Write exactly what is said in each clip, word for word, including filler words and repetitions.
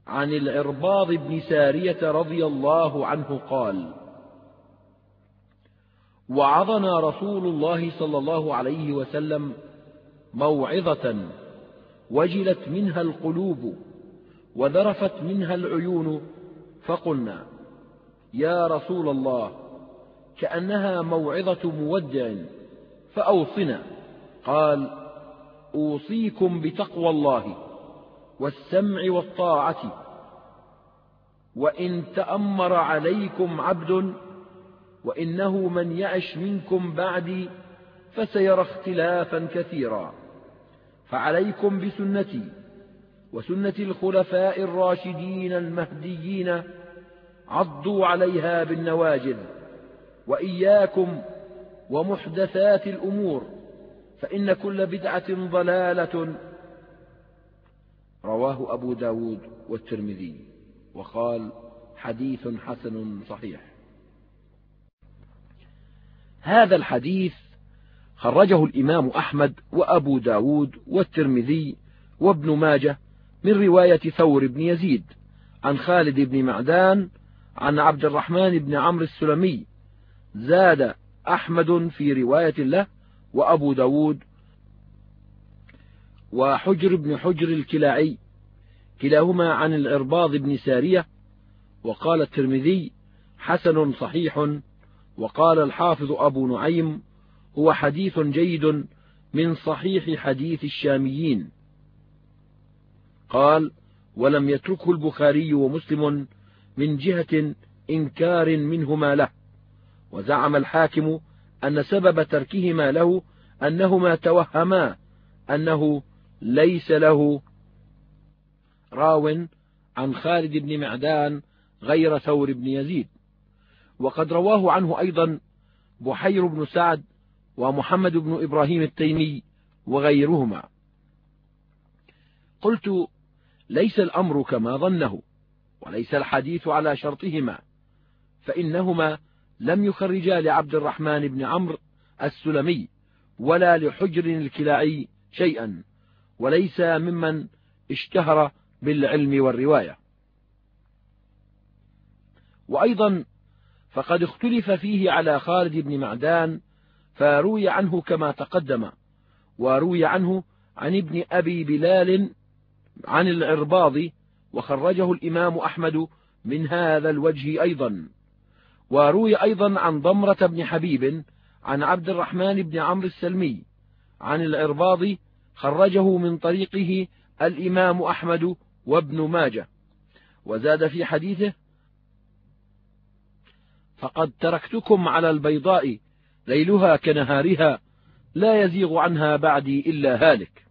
عن العرباض بن سارية رضي الله عنه قال: وعظنا رسول الله صلى الله عليه وسلم موعظة وجلت منها القلوب وذرفت منها العيون، فقلنا: يا رسول الله، كأنها موعظة مودع، فأوصنا. قال: أوصيكم بتقوى الله والسمع والطاعة، وإن تأمر عليكم عبد، وإنه من يعش منكم بعدي فسيرى اختلافا كثيرا، فعليكم بسنتي وسنة الخلفاء الراشدين المهديين، عضوا عليها بالنواجذ، وإياكم ومحدثات الأمور، فإن كل بدعة ضلالة. رواه أبو داود والترمذي، وقال: حديث حسن صحيح. هذا الحديث خرجه الإمام أحمد وأبو داود والترمذي وابن ماجه من رواية ثور بن يزيد عن خالد بن معدان عن عبد الرحمن بن عمرو السلمي. زاد أحمد في رواية له وأبو داود وحجر بن حجر الكلاعي كلاهما عن العرباض بن سارية. وقال الترمذي: حسن صحيح. وقال الحافظ أبو نعيم: هو حديث جيد من صحيح حديث الشاميين. قال: ولم يتركه البخاري ومسلم من جهة إنكار منهما له. وزعم الحاكم أن سبب تركهما له أنهما توهما أنه ليس له راو عن خالد بن معدان غير ثور بن يزيد. وقد رواه عنه أيضا بحير بن سعد ومحمد بن إبراهيم التيمي وغيرهما. قلت: ليس الأمر كما ظنه، وليس الحديث على شرطهما، فإنهما لم يخرجا لعبد الرحمن بن عمرو السلمي ولا لحجر الكلاعي شيئا، وليس ممن اشتهر بالعلم والرواية. وأيضا فقد اختلف فيه على خالد بن معدان، فروي عنه كما تقدم، وروي عنه عن ابن أبي بلال عن العرباض، وخرجه الإمام أحمد من هذا الوجه أيضا. وروي أيضا عن ضمرة بن حبيب عن عبد الرحمن بن عمرو السلمي عن العرباض، خرجه من طريقه الإمام أحمد وابن ماجه. وزاد في حديثه: فقد تركتكم على البيضاء ليلها كنهارها، لا يزيغ عنها بعدي إلا هالك.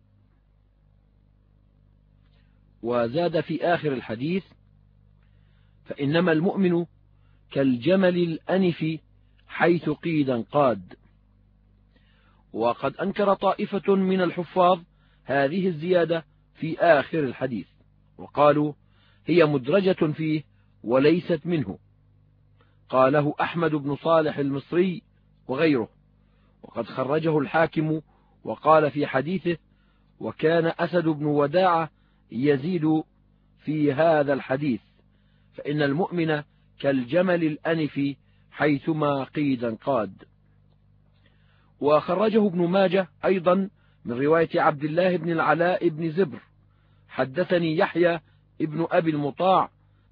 وزاد في آخر الحديث: فإنما المؤمن كالجمل الأنف حيث قيد انقاد. وقد أنكر طائفة من الحفاظ هذه الزيادة في آخر الحديث، وقالوا هي مدرجة فيه وليست منه. قاله أحمد بن صالح المصري وغيره. وقد خرجه الحاكم وقال في حديثه: وكان أسد بن وداعة يزيد في هذا الحديث: فإن المؤمن كالجمل الأنف حيثما قيد انقاد. وخرجه ابن ماجه أيضا من رواية عبد الله بن العلاء بن زبر: حدثني يحيى ابن أبي المطاع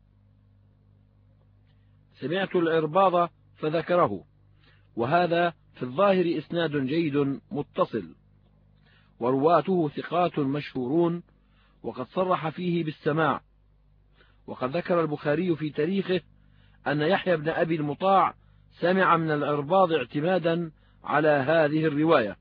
سمعت العرباض فذكره. وهذا في الظاهر إسناد جيد متصل، ورواته ثقات مشهورون، وقد صرح فيه بالسماع. وقد ذكر البخاري في تاريخه أن يحيى بن أبي المطاع سمع من العرباض اعتمادا على هذه الرواية،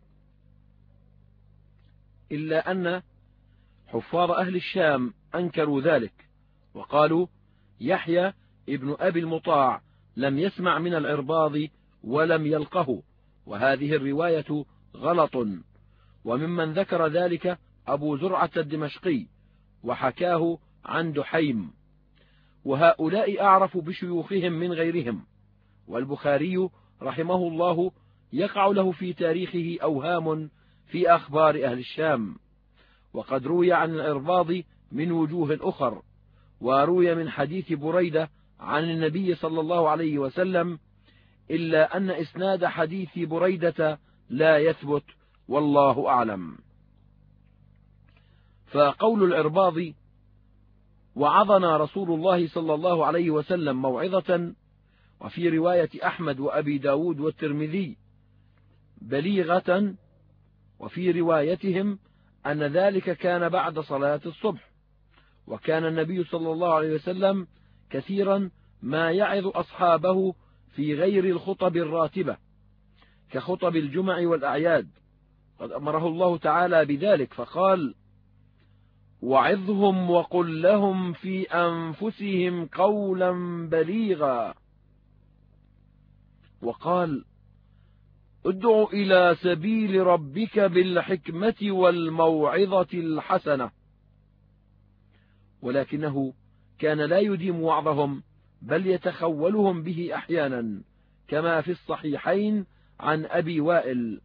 إلا أن حفاظ أهل الشام أنكروا ذلك، وقالوا يحيى ابن أبي المطاع لم يسمع من العرباض ولم يلقه، وهذه الرواية غلط. وممن ذكر ذلك أبو زرعة الدمشقي، وحكاه عن دحيم، وهؤلاء أعرف بشيوخهم من غيرهم. والبخاري رحمه الله يقع له في تاريخه أوهام في أخبار أهل الشام، وقد روي عن العرباض من وجوه أخر، وروي من حديث بريدة عن النبي صلى الله عليه وسلم، إلا أن إسناد حديث بريدة لا يثبت، والله أعلم. فقول العرباض: وعظنا رسول الله صلى الله عليه وسلم موعظة، وفي رواية أحمد وأبي داود والترمذي بليغة، وفي روايتهم أن ذلك كان بعد صلاة الصبح. وكان النبي صلى الله عليه وسلم كثيرا ما يعظ أصحابه في غير الخطب الراتبة كخطب الجمع والأعياد، قد أمره الله تعالى بذلك فقال: وعظهم وقل لهم في أنفسهم قولا بليغا. وقال: ادع إلى سبيل ربك بالحكمة والموعظة الحسنة. ولكنه كان لا يديم وعظهم، بل يتخولهم به أحيانا، كما في الصحيحين عن أبي وائل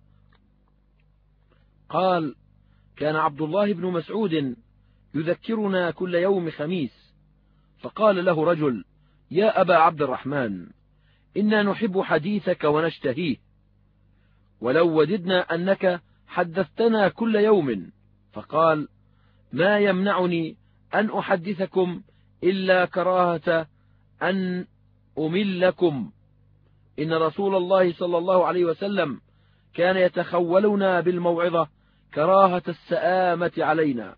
قال: كان عبد الله بن مسعود يذكرنا كل يوم خميس، فقال له رجل: يا أبا عبد الرحمن، إنا نحب حديثك ونشتهيه، ولو وددنا أنك حدثتنا كل يوم. فقال: ما يمنعني أن أحدثكم إلا كراهة أن أملكم، إن رسول الله صلى الله عليه وسلم كان يتخولنا بالموعظة كراهة السآمة علينا.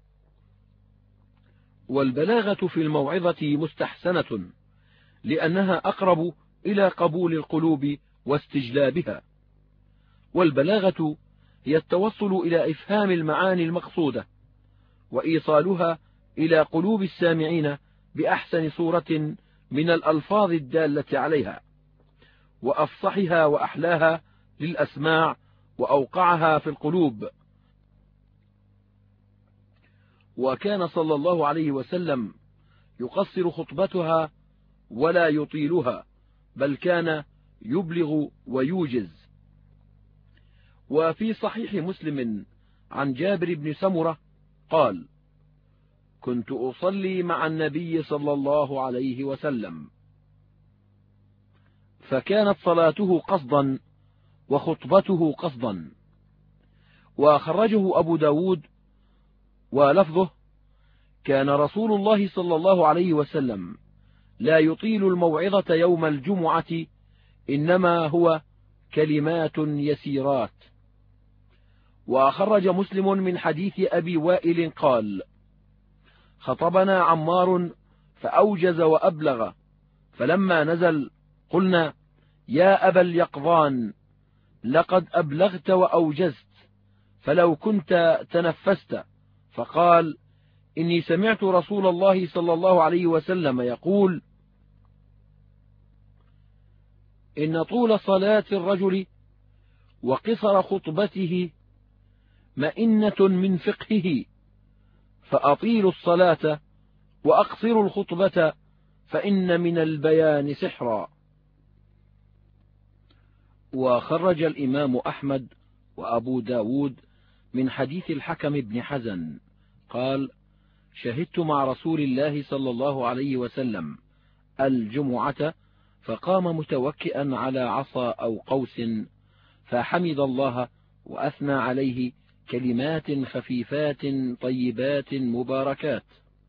والبلاغة في الموعظة مستحسنة، لأنها أقرب إلى قبول القلوب واستجلابها. والبلاغة هي التوصل إلى إفهام المعاني المقصودة، وإيصالها إلى قلوب السامعين بأحسن صورة من الألفاظ الدالة عليها، وأفصحها وأحلاها للأسماع، وأوقعها في القلوب. وكان صلى الله عليه وسلم يقصر خطبتها ولا يطيلها، بل كان يبلغ ويوجز. وفي صحيح مسلم عن جابر بن سمرة قال: كنت أصلي مع النبي صلى الله عليه وسلم، فكانت صلاته قصدا وخطبته قصدا. وخرجه أبو داود ولفظه: كان رسول الله صلى الله عليه وسلم لا يطيل الموعظة يوم الجمعة، إنما هو كلمات يسيرات. وخرج مسلم من حديث أبي وائل قال: خطبنا عمار فأوجز وأبلغ، فلما نزل قلنا: يا أبا اليقظان، لقد أبلغت وأوجزت، فلو كنت تنفست. فقال: إني سمعت رسول الله صلى الله عليه وسلم يقول: إن طول صلاة الرجل وقصر خطبته مئنة من فقهه، فأطيلوا الصلاة وأقصروا الخطبة، فإن من البيان سحرا. وخرج الإمام أحمد وأبو داود من حديث الحكم بن حزن قال: شهدت مع رسول الله صلى الله عليه وسلم الجمعة، فقام متوكئا على عصا أو قوس، فحمد الله وأثنى عليه كلمات خفيفات طيبات مباركات.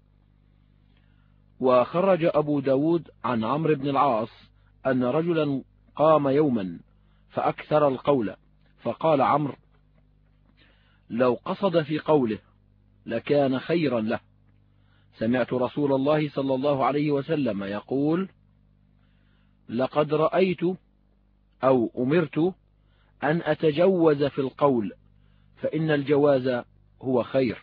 وخرج أبو داود عن عمرو بن العاص أن رجلا قام يوما فأكثر القول، فقال عمرو: لو قصد في قوله لكان خيرا له. سمعت رسول الله صلى الله عليه وسلم يقول: لقد رأيت أو أمرت أن أتجوز في القول، فإن الجواز هو خير.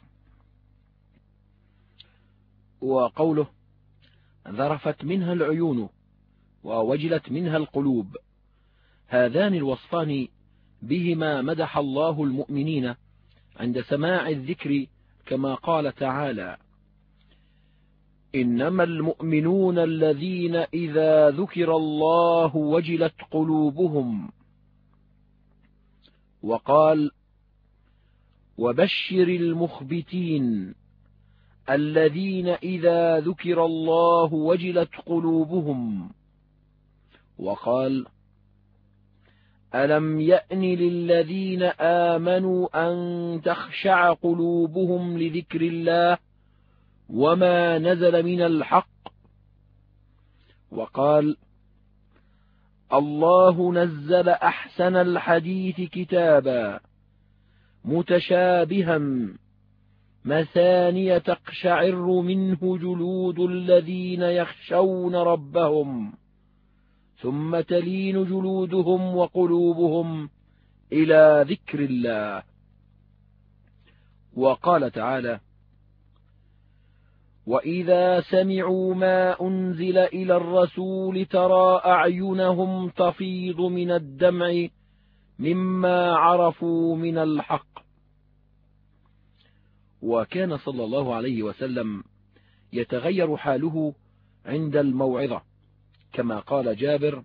وقوله: ذرفت منها العيون ووجلت منها القلوب، هذان الوصفان بهما مدح الله المؤمنين عند سماع الذكر، كما قال تعالى: إنما المؤمنون الذين إذا ذكر الله وجلت قلوبهم. وقال: وبشر المخبتين الذين إذا ذكر الله وجلت قلوبهم. وقال: ألم يأن للذين آمنوا أن تخشع قلوبهم لذكر الله وما نزل من الحق. وقال: الله نزل أحسن الحديث كتابا متشابها مثانية تقشعر منه جلود الذين يخشون ربهم ثم تلين جلودهم وقلوبهم إلى ذكر الله. وقال تعالى: وإذا سمعوا ما أنزل إلى الرسول ترى أعينهم تفيض من الدمع مما عرفوا من الحق. وكان صلى الله عليه وسلم يتغير حاله عند الموعظة، كما قال جابر: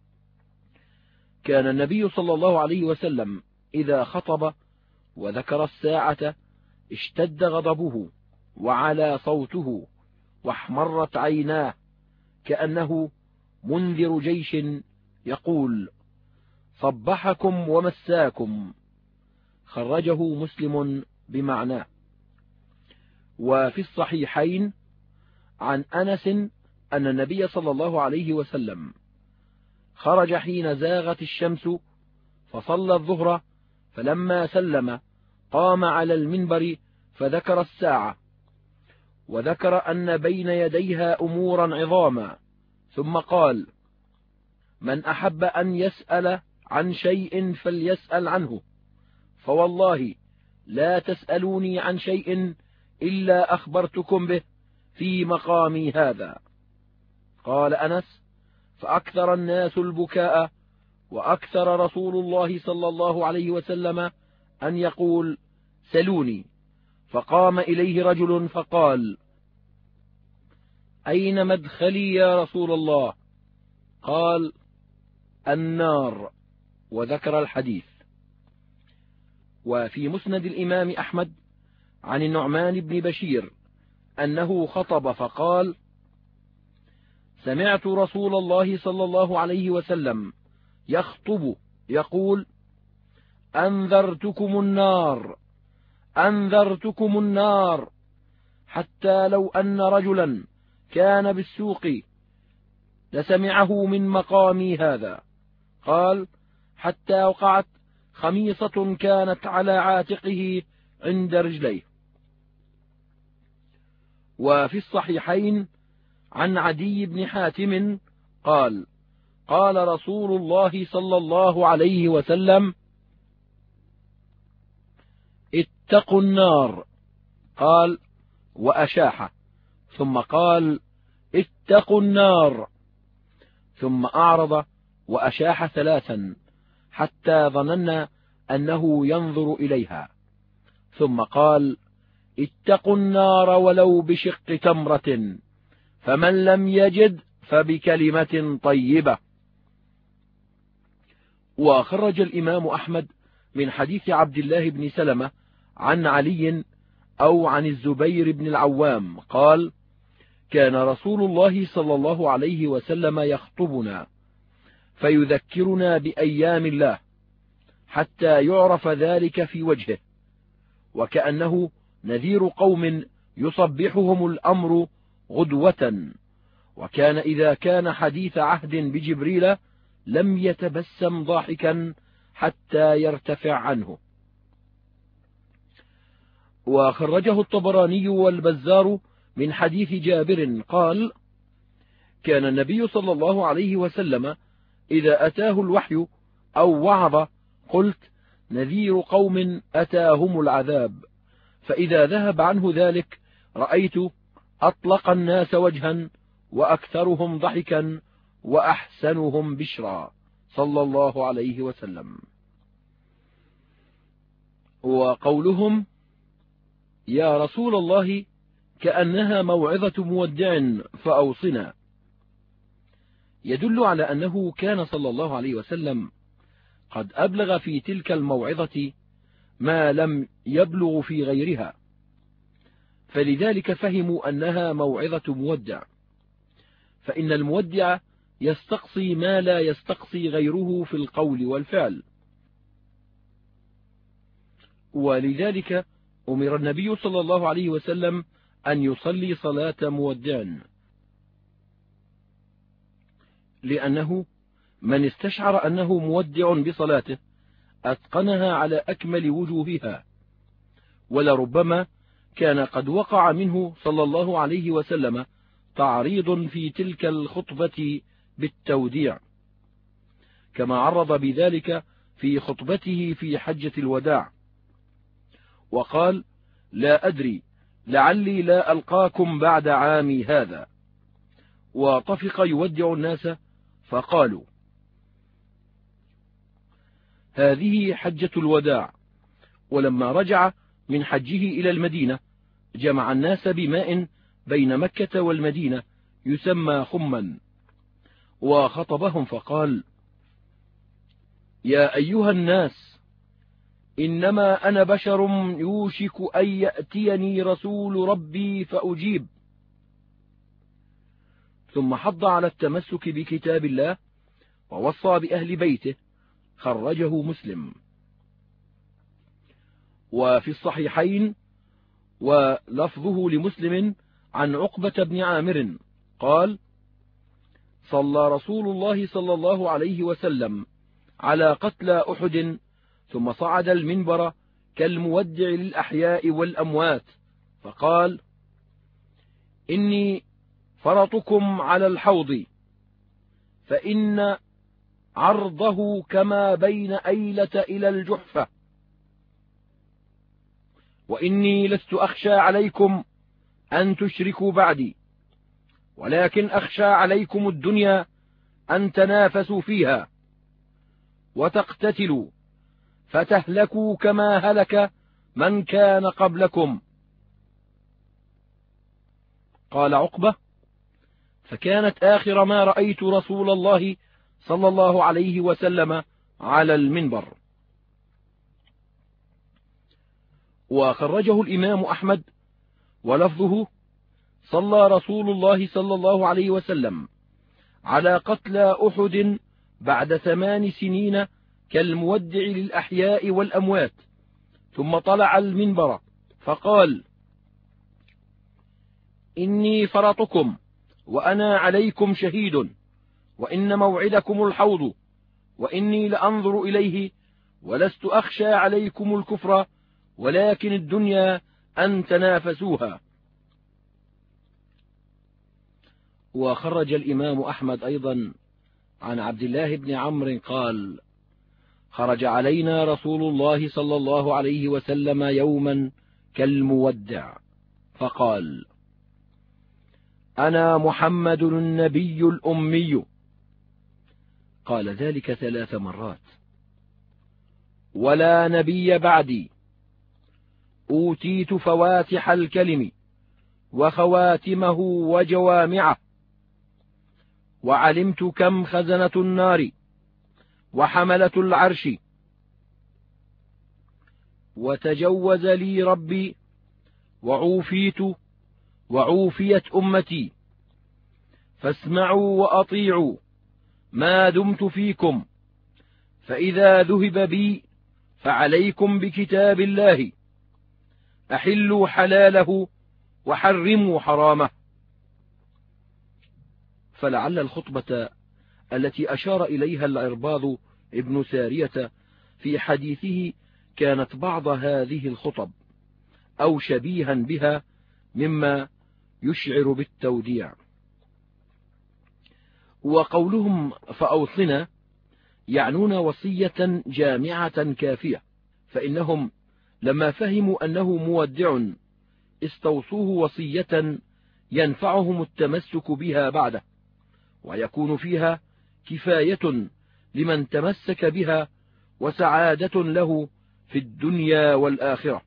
كان النبي صلى الله عليه وسلم إذا خطب وذكر الساعة اشتد غضبه وعلى صوته واحمرت عيناه كأنه منذر جيش يقول: صبحكم ومساكم. خرجه مسلم بمعناه. وفي الصحيحين عن أنس أن النبي صلى الله عليه وسلم خرج حين زاغت الشمس فصلى الظهر، فلما سلم قام على المنبر فذكر الساعة، وذكر أن بين يديها أمورا عظاما، ثم قال: من أحب أن يسأل عن شيء فليسأل عنه، فوالله لا تسألوني عن شيء إلا أخبرتكم به في مقامي هذا. قال أنس: فأكثر الناس البكاء، وأكثر رسول الله صلى الله عليه وسلم أن يقول: سلوني. فقام إليه رجل فقال: أين مدخلي يا رسول الله؟ قال: النار، وذكر الحديث. وفي مسند الإمام أحمد عن النعمان بن بشير أنه خطب فقال: سمعت رسول الله صلى الله عليه وسلم يخطب يقول: أنذرتكم النار، أنذرتكم النار، حتى لو أن رجلا كان بالسوق لسمعه من مقامي هذا. قال: حتى وقعت خميصة كانت على عاتقه عند رجليه. وفي الصحيحين عن عدي بن حاتم قال: قال رسول الله صلى الله عليه وسلم: اتقوا النار. قال: وأشاح، ثم قال: اتقوا النار، ثم أعرض وأشاح ثلاثا حتى ظننا أنه ينظر إليها، ثم قال: اتقوا النار ولو بشق تمرة، فمن لم يجد فبكلمة طيبة. وخرج الإمام أحمد من حديث عبد الله بن سلمة عن علي أو عن الزبير بن العوام قال: كان رسول الله صلى الله عليه وسلم يخطبنا فيذكرنا بأيام الله حتى يعرف ذلك في وجهه، وكأنه نذير قوم يصبحهم الأمر غدوة. وكان إذا كان حديث عهد بجبريل لم يتبسم ضاحكا حتى يرتفع عنه. وخرجه الطبراني والبزار من حديث جابر قال: كان النبي صلى الله عليه وسلم إذا أتاه الوحي أو وعظ قلت: نذير قوم أتاهم العذاب، فإذا ذهب عنه ذلك رأيت أطلق الناس وجها وأكثرهم ضحكا وأحسنهم بشرا، صلى الله عليه وسلم. وقولهم: يا رسول الله، كأنها موعظة مودع فأوصنا، يدل على أنه كان صلى الله عليه وسلم قد أبلغ في تلك الموعظة ما لم يبلغ في غيرها، فلذلك فهموا أنها موعظة مودع، فإن المودع يستقصي ما لا يستقصي غيره في القول والفعل. ولذلك أمر النبي صلى الله عليه وسلم أن يصلي صلاة مودع، لأنه من استشعر أنه مودع بصلاته أتقنها على أكمل وجوهها، ولربما كان قد وقع منه صلى الله عليه وسلم تعريض في تلك الخطبة بالتوديع، كما عرض بذلك في خطبته في حجة الوداع، وقال: لا أدري لعلي لا ألقاكم بعد عامي هذا. وطفق يودع الناس، فقالوا: هذه حجة الوداع. ولما رجع من حجه إلى المدينة جمع الناس بماء بين مكة والمدينة يسمى خما، وخطبهم فقال: يا أيها الناس، إنما أنا بشر يوشك أن يأتيني رسول ربي فأجيب. ثم حض على التمسك بكتاب الله ووصى بأهل بيته، خرجه مسلم. وفي الصحيحين ولفظه لمسلم عن عقبة بن عامر قال: صلى رسول الله صلى الله عليه وسلم على قتلى أحد، ثم صعد المنبر كالمودع للأحياء والأموات، فقال: إني فرطكم على الحوض، فإن عرضه كما بين أيلة إلى الجحفة، وإني لست أخشى عليكم أن تشركوا بعدي، ولكن أخشى عليكم الدنيا أن تنافسوا فيها وتقتتلوا فتهلكوا كما هلك من كان قبلكم. قال عقبة: فكانت آخر ما رأيت رسول الله صلى الله عليه وسلم على المنبر. وخرجه الإمام أحمد ولفظه: صلى رسول الله صلى الله عليه وسلم على قتلى أحد بعد ثمان سنين كالمودع للأحياء والأموات، ثم طلع المنبر فقال: إني فرطكم وأنا عليكم شهيد، وإن موعدكم الحوض، وإني لأنظر إليه، ولست أخشى عليكم الكفر، ولكن الدنيا أن تنافسوها. وخرج الإمام أحمد أيضا عن عبد الله بن عمرو قال: خرج علينا رسول الله صلى الله عليه وسلم يوما كالمودع، فقال: أنا محمد النبي الأمي. قال ذلك ثلاث مرات: ولا نبي بعدي، أوتيت فواتح الكلم وخواتمه وجوامعه، وعلمت كم خزنة النار وحملة العرش، وتجوز لي ربي، وعوفيت وعوفيت أمتي، فاسمعوا وأطيعوا ما دمت فيكم، فإذا ذهب بي فعليكم بكتاب الله، أحلوا حلاله وحرموا حرامه. فلعل الخطبة التي أشار إليها العرباض ابن سارية في حديثه كانت بعض هذه الخطب، أو شبيها بها، مما يشعر بالتوديع. وقولهم فأوصنا يعنون وصية جامعة كافية، فإنهم لما فهموا أنه مودع استوصوه وصية ينفعهم التمسك بها بعده، ويكون فيها كفاية لمن تمسك بها وسعادة له في الدنيا والآخرة.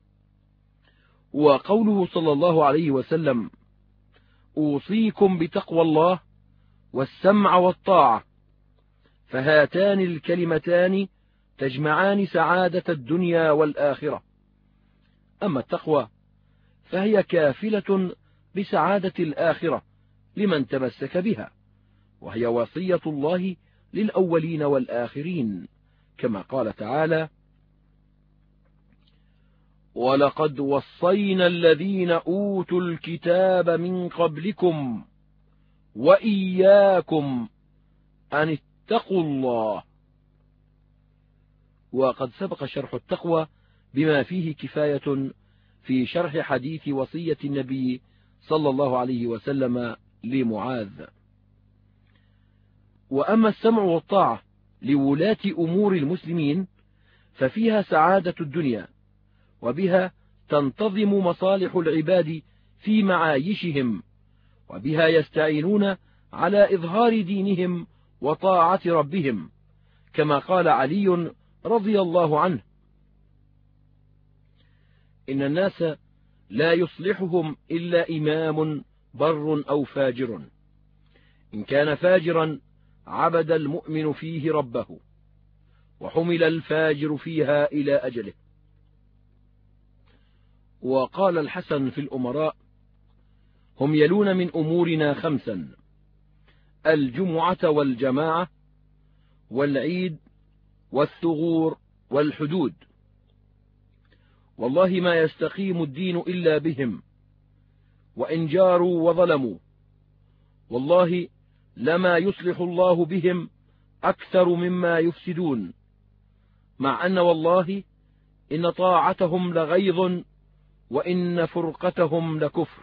وقوله صلى الله عليه وسلم: أوصيكم بتقوى الله والسمع والطاعة، فهاتان الكلمتان تجمعان سعادة الدنيا والآخرة. أما التقوى فهي كافلة بسعادة الآخرة لمن تمسك بها، وهي وصية الله للأولين والآخرين، كما قال تعالى: ولقد وصينا الذين أوتوا الكتاب من قبلكم وإياكم أن اتقوا الله. وقد سبق شرح التقوى بما فيه كفاية في شرح حديث وصية النبي صلى الله عليه وسلم لمعاذ. وأما السمع والطاعة لولاة أمور المسلمين ففيها سعادة الدنيا، وبها تنتظم مصالح العباد في معايشهم، وبها يستعينون على إظهار دينهم وطاعة ربهم، كما قال علي رضي الله عنه: إن الناس لا يصلحهم إلا إمام بر أو فاجر، إن كان فاجرا عبد المؤمن فيه ربه، وحمل الفاجر فيها إلى أجله. وقال الحسن في الأمراء: هم يلون من أمورنا خمسا: الجمعة والجماعة والعيد والثغور والحدود، والله ما يستقيم الدين إلا بهم، وإن جاروا وظلموا، والله لما يصلح الله بهم أكثر مما يفسدون، مع أن والله إن طاعتهم لغيظ وإن فرقتهم لكفر.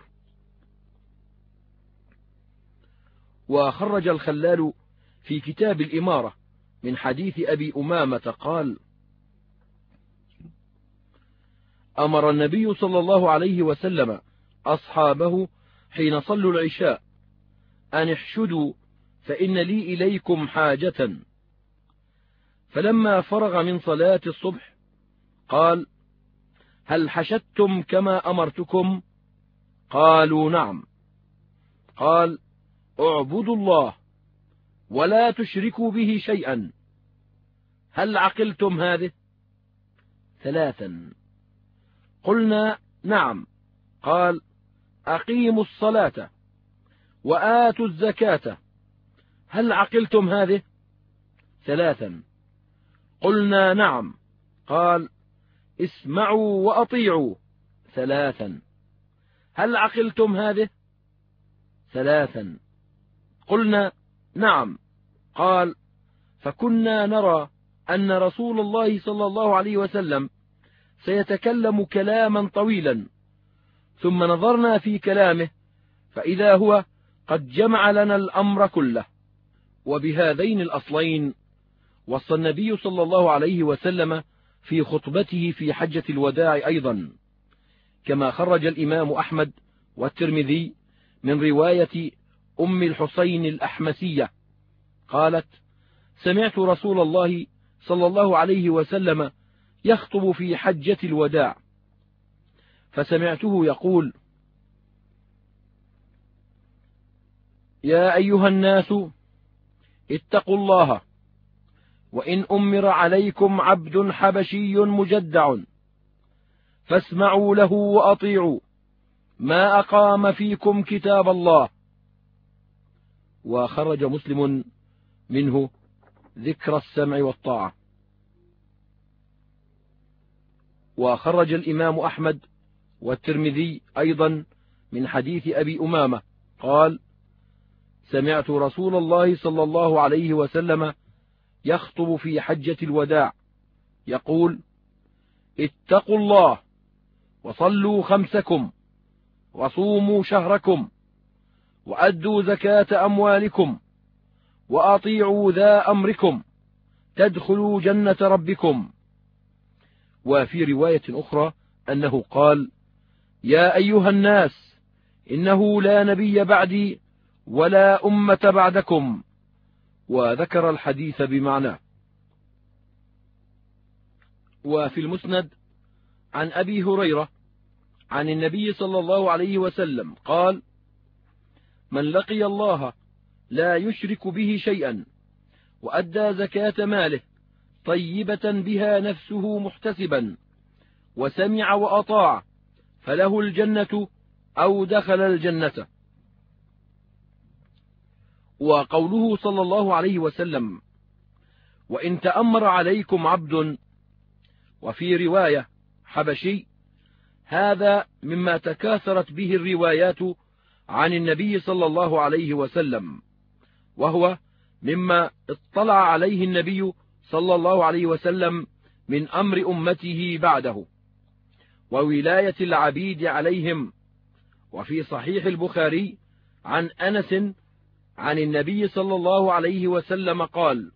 وخرج الخلال في كتاب الإمارة من حديث أبي أمامة قال: أمر النبي صلى الله عليه وسلم أصحابه حين صلوا العشاء أن احشدوا فإن لي إليكم حاجة. فلما فرغ من صلاة الصبح قال: هل حشدتم كما أمرتكم؟ قالوا: نعم. قال: اعبدوا الله ولا تشركوا به شيئا. هل عقلتم هذه؟ ثلاثا. قلنا: نعم. قال: أقيموا الصلاة وآتوا الزكاة. هل عقلتم هذه؟ ثلاثا. قلنا: نعم. قال: اسمعوا وأطيعوا. ثلاثا. هل عقلتم هذه؟ ثلاثا. قلنا: نعم. قال: فكنا نرى أن رسول الله صلى الله عليه وسلم سيتكلم كلاما طويلا، ثم نظرنا في كلامه فإذا هو قد جمع لنا الأمر كله. وبهذين الأصلين وصى النبي صلى الله عليه وسلم في خطبته في حجة الوداع أيضا، كما خرج الإمام أحمد والترمذي من رواية أم الحسين الأحمسية قالت: سمعت رسول الله صلى الله عليه وسلم يخطب في حجة الوداع، فسمعته يقول: يا أيها الناس اتقوا الله، وإن أمر عليكم عبد حبشي مجدع فاسمعوا له وأطيعوا ما أقام فيكم كتاب الله. وخرج مسلم منه ذكر السمع والطاعة. وخرج الإمام أحمد والترمذي أيضا من حديث أبي أمامة قال: سمعت رسول الله صلى الله عليه وسلم يخطب في حجة الوداع يقول: اتقوا الله وصلوا خمسكم وصوموا شهركم وأدوا زكاة أموالكم وأطيعوا ذا أمركم تدخلوا جنة ربكم. وفي رواية أخرى أنه قال: يا أيها الناس إنه لا نبي بعدي ولا أمة بعدكم، وذكر الحديث بمعناه. وفي المسند عن أبي هريرة عن النبي صلى الله عليه وسلم قال: من لقي الله لا يشرك به شيئا وأدى زكاة ماله طيبة بها نفسه محتسبا وسمع وأطاع فله الجنة أو دخل الجنة. وقوله صلى الله عليه وسلم: وإن تأمر عليكم عبد، وفي رواية حبشي، هذا مما تكاثرت به الروايات عن النبي صلى الله عليه وسلم، وهو مما اطلع عليه النبي صلى الله عليه وسلم من أمر أمته بعده وولاية العبيد عليهم. وفي صحيح البخاري عن أنس عن النبي صلى الله عليه وسلم قال: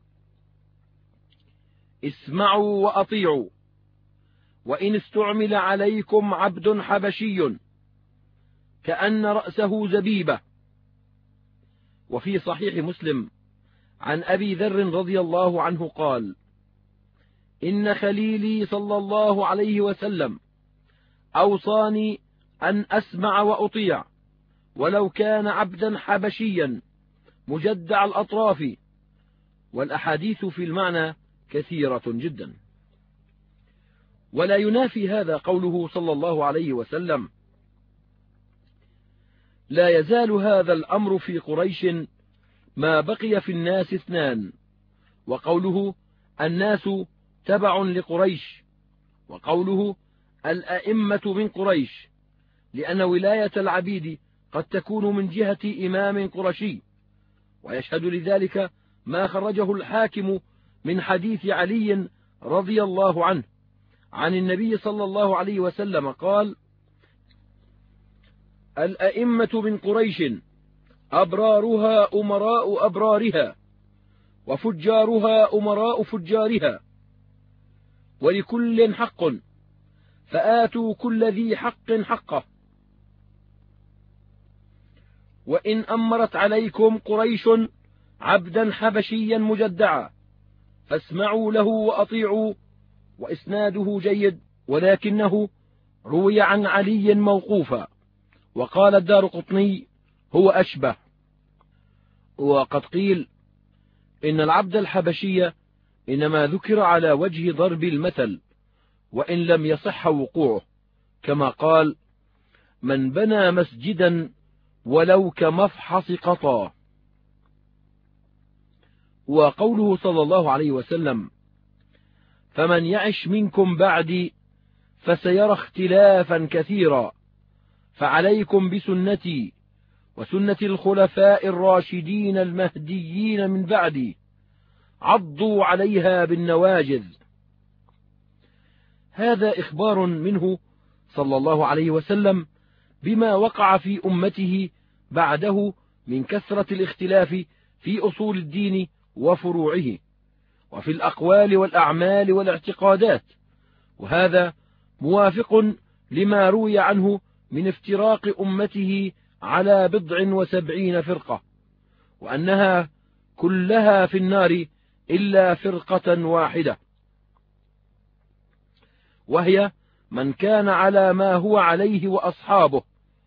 اسمعوا وأطيعوا، وإن استعمل عليكم عبد حبشي كأن رأسه زبيبة. وفي صحيح مسلم عن أبي ذر رضي الله عنه قال: إن خليلي صلى الله عليه وسلم أوصاني أن أسمع وأطيع ولو كان عبدا حبشيا مجدع الأطراف. والأحاديث في المعنى كثيرة جدا. ولا ينافي هذا قوله صلى الله عليه وسلم: لا يزال هذا الأمر في قريش ما بقي في الناس اثنان. وقوله: الناس تبع لقريش، وقوله: الأئمة من قريش، لأن ولاية العبيد قد تكون من جهة إمام قرشي. ويشهد لذلك ما خرجه الحاكم من حديث علي رضي الله عنه عن النبي صلى الله عليه وسلم قال: الأئمة من قريش أبرارها أمراء أبرارها، وفجارها أمراء فجارها، ولكل حق، فآتوا كل ذي حق حقه. وإن أمرت عليكم قريش عبدا حبشيا مجدعا فاسمعوا له وأطيعوا. وإسناده جيد، ولكنه روي عن علي موقوفا، وقال الدارقطني: هو أشبه. وقد قيل إن العبد الحبشي إنما ذكر على وجه ضرب المثل، وإن لم يصح وقوعه، كما قال: من بنى مسجدا ولو كمفحص قطا. وقوله صلى الله عليه وسلم: فمن يعش منكم بعدي فسيرى اختلافا كثيرا، فعليكم بسنتي وسنة الخلفاء الراشدين المهديين من بعدي، عضوا عليها بالنواجذ. هذا إخبار منه صلى الله عليه وسلم بما وقع في أمته بعده من كثرة الاختلاف في أصول الدين وفروعه، وفي الأقوال والأعمال والاعتقادات. وهذا موافق لما روي عنه من افتراق أمته على بضع وسبعين فرقة، وأنها كلها في النار إلا فرقة واحدة، وهي من كان على ما هو عليه وأصحابه.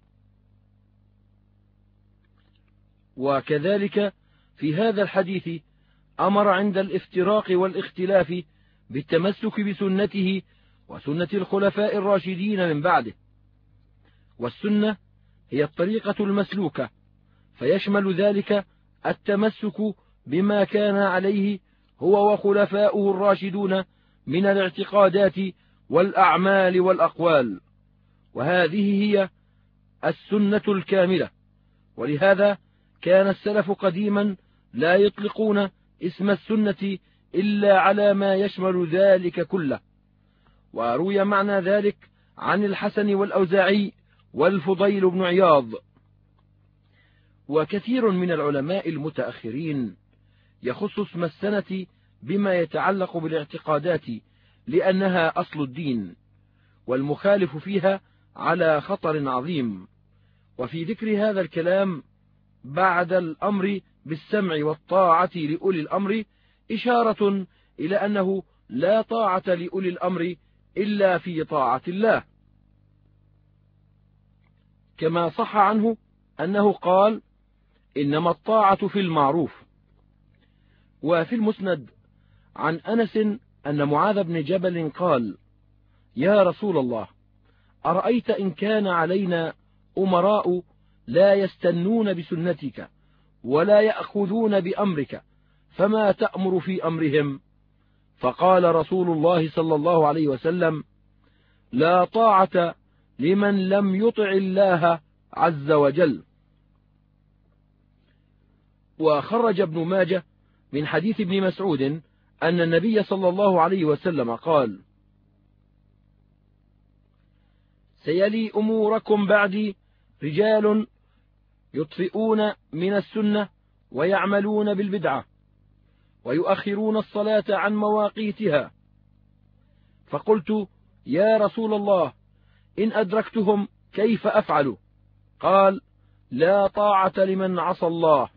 وكذلك في هذا الحديث أمر عند الافتراق والاختلاف بالتمسك بسنته وسنة الخلفاء الراشدين من بعده. والسنة هي الطريقة المسلوكة، فيشمل ذلك التمسك بما كان عليه هو وخلفاؤه الراشدون من الاعتقادات والأعمال والأقوال، وهذه هي السنة الكاملة. ولهذا كان السلف قديما لا يطلقون اسم السنة إلا على ما يشمل ذلك كله. وروي معنى ذلك عن الحسن والأوزاعي والفضيل بن عياض. وكثير من العلماء المتأخرين يخص اسم السنة بما يتعلق بالاعتقادات، لأنها أصل الدين، والمخالف فيها على خطر عظيم. وفي ذكر هذا الكلام بعد الأمر بالسمع والطاعة لأولي الأمر إشارة إلى أنه لا طاعة لأولي الأمر إلا في طاعة الله، كما صح عنه أنه قال: إنما الطاعة في المعروف. وفي المسند عن أنس أن معاذ بن جبل قال: يا رسول الله، أرأيت إن كان علينا أمراء لا يستنون بسنتك ولا يأخذون بأمرك فما تأمر في أمرهم؟ فقال رسول الله صلى الله عليه وسلم: لا طاعة لمن لم يطع الله عز وجل. وخرج ابن ماجه من حديث ابن مسعود أن النبي صلى الله عليه وسلم قال: سيلي أموركم بعدي رجال يطفئون من السنة ويعملون بالبدعة ويؤخرون الصلاة عن مواقيتها. فقلت: يا رسول الله، إن أدركتهم كيف أفعل؟ قال: لا طاعة لمن عصى الله.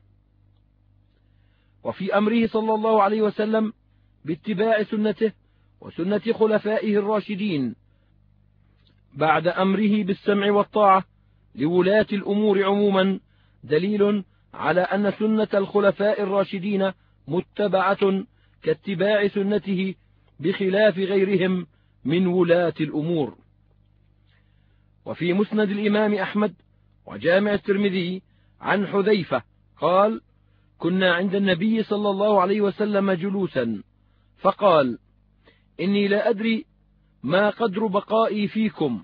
وفي أمره صلى الله عليه وسلم باتباع سنته وسنة خلفائه الراشدين بعد أمره بالسمع والطاعة لولاة الأمور عموما دليل على أن سنة الخلفاء الراشدين متبعة كاتباع سنته بخلاف غيرهم من ولاة الأمور. وفي مسند الإمام أحمد وجامع الترمذي عن حذيفة قال: كنا عند النبي صلى الله عليه وسلم جلوسا فقال: إني لا أدري ما قدر بقائي فيكم،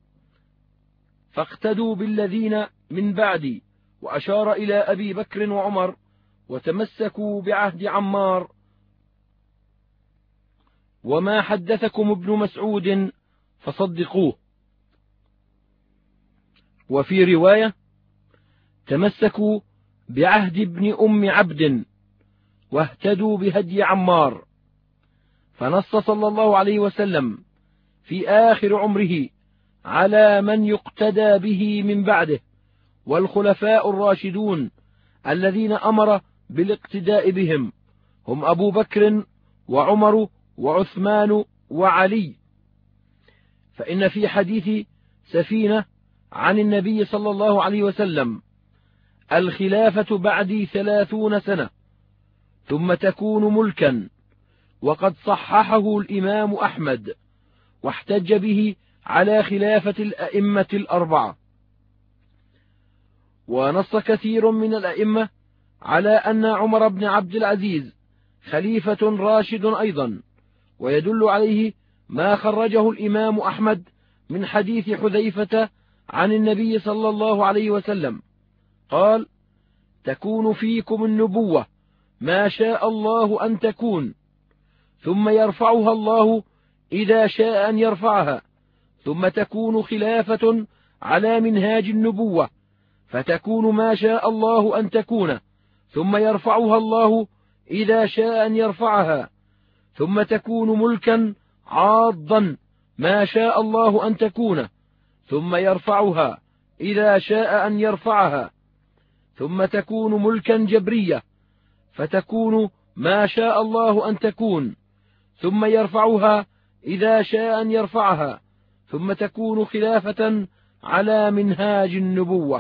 فاقتدوا بالذين من بعدي، وأشار إلى أبي بكر وعمر، وتمسكوا بعهد عمار، وما حدثكم ابن مسعود فصدقوه. وفي رواية: تمسكوا بعهد ابن أم عبد واهتدوا بهدي عمار. فنص صلى الله عليه وسلم في آخر عمره على من يقتدى به من بعده، والخلفاء الراشدون الذين أمر بالاقتداء بهم هم أبو بكر وعمر وعثمان وعلي. فإن في حديث سفينة عن النبي صلى الله عليه وسلم: الخلافة بعدي ثلاثون سنة ثم تكون ملكا، وقد صححه الإمام أحمد واحتج به على خلافة الأئمة الأربعة. ونص كثير من الأئمة على أن عمر بن عبد العزيز خليفة راشد أيضا، ويدل عليه ما خرجه الإمام أحمد من حديث حذيفة عن النبي صلى الله عليه وسلم قال: تكون فيكم النبوة ما شاء الله أن تكون، ثم يرفعها الله إذا شاء أن يرفعها، ثم تكون خلافة على منهاج النبوة فتكون ما شاء الله أن تكون، ثم يرفعها الله إذا شاء أن يرفعها، ثم تكون ملكا عاضا ما شاء الله أن تكون، ثم يرفعها إذا شاء أن يرفعها، ثم تكون ملكا جبرية فتكون ما شاء الله أن تكون، ثم يرفعها إذا شاء أن يرفعها، ثم تكون خلافة على منهاج النبوة.